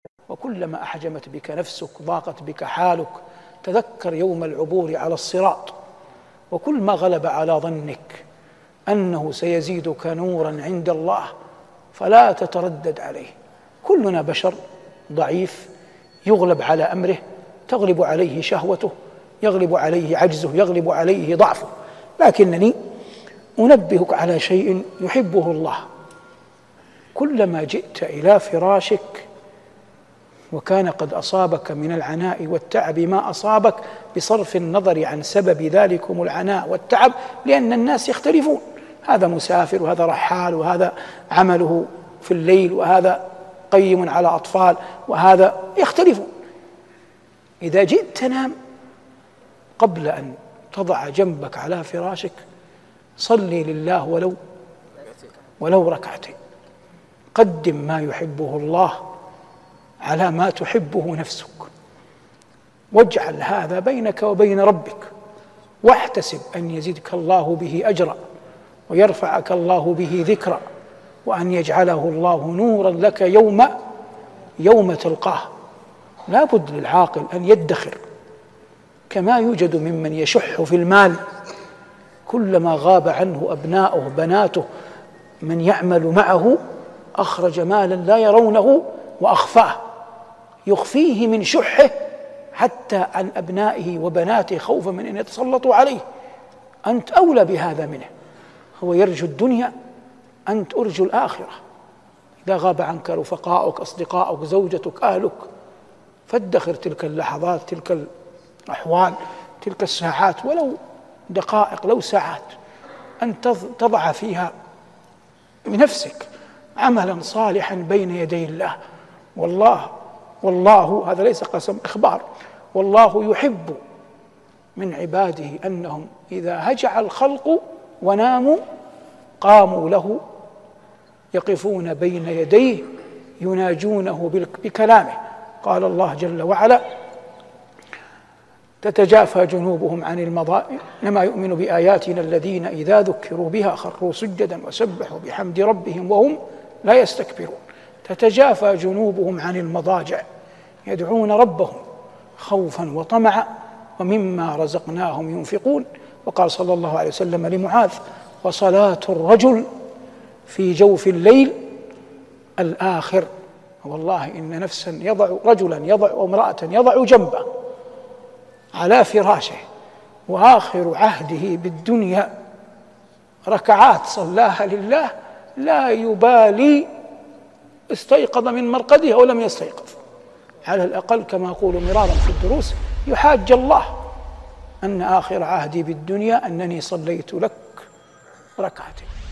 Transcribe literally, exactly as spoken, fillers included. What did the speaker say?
وكلما أحجمت بك نفسك ضاقت بك حالك تذكر يوم العبور على الصراط، وكل ما غلب على ظنك أنه سيزيدك نورا عند الله فلا تتردد عليه. كلنا بشر ضعيف يغلب على أمره، تغلب عليه شهوته، يغلب عليه عجزه، يغلب عليه ضعفه، لكنني أنبهك على شيء يحبه الله. كلما جئت إلى فراشك وكان قد أصابك من العناء والتعب ما أصابك، بصرف النظر عن سبب ذلكم العناء والتعب، لأن الناس يختلفون، هذا مسافر وهذا رحال وهذا عمله في الليل وهذا قيم على أطفال وهذا يختلفون. إذا جئت تنام قبل أن تضع جنبك على فراشك صلي لله ولو ولو ركعتين، قدم ما يحبه الله على ما تحبه نفسك، واجعل هذا بينك وبين ربك، واحتسب أن يزيدك الله به أجرا ويرفعك الله به ذكرا، وأن يجعله الله نورا لك يوم يوم تلقاه. لا بد للعاقل أن يدخر، كما يوجد ممن يشح في المال، كلما غاب عنه أبناؤه بناته من يعمل معه أخرج مالا لا يرونه وأخفاه، يخفيه من شحه حتى عن أبنائه وبناته خوفا من أن يتسلطوا عليه. أنت أولى بهذا منه، هو يرجو الدنيا، أنت أرجو الآخرة. إذا غاب عنك رفقاؤك أصدقاؤك زوجتك أهلك فادخر تلك اللحظات، تلك الأحوال، تلك الساعات، ولو دقائق لو ساعات، أن تضع فيها بنفسك عملا صالحا بين يدي الله. والله والله هذا ليس قسم إخبار، والله يحب من عباده أنهم إذا هجع الخلق وناموا قاموا له يقفون بين يديه يناجونه بكلامه. قال الله جل وعلا: تتجافى جنوبهم عن المضاجع إنما يؤمن بآياتنا الذين إذا ذكروا بها خروا سجدا وسبحوا بحمد ربهم وهم لا يستكبرون. تتجافى جنوبهم عن المضاجع يدعون ربهم خوفا وطمعا ومما رزقناهم ينفقون. وقال صلى الله عليه وسلم لمعاذ: وصلاة الرجل في جوف الليل الآخر. والله إن نفسا يضع رجلا يضع وامرأة يضع جنبه على فراشه وآخر عهده بالدنيا ركعات صلاها لله لا يبالي استيقظ من مرقده أو لم يستيقظ، على الأقل كما أقول مرارا في الدروس يحاج الله أن آخر عهدي بالدنيا أنني صليت لك ركعتين.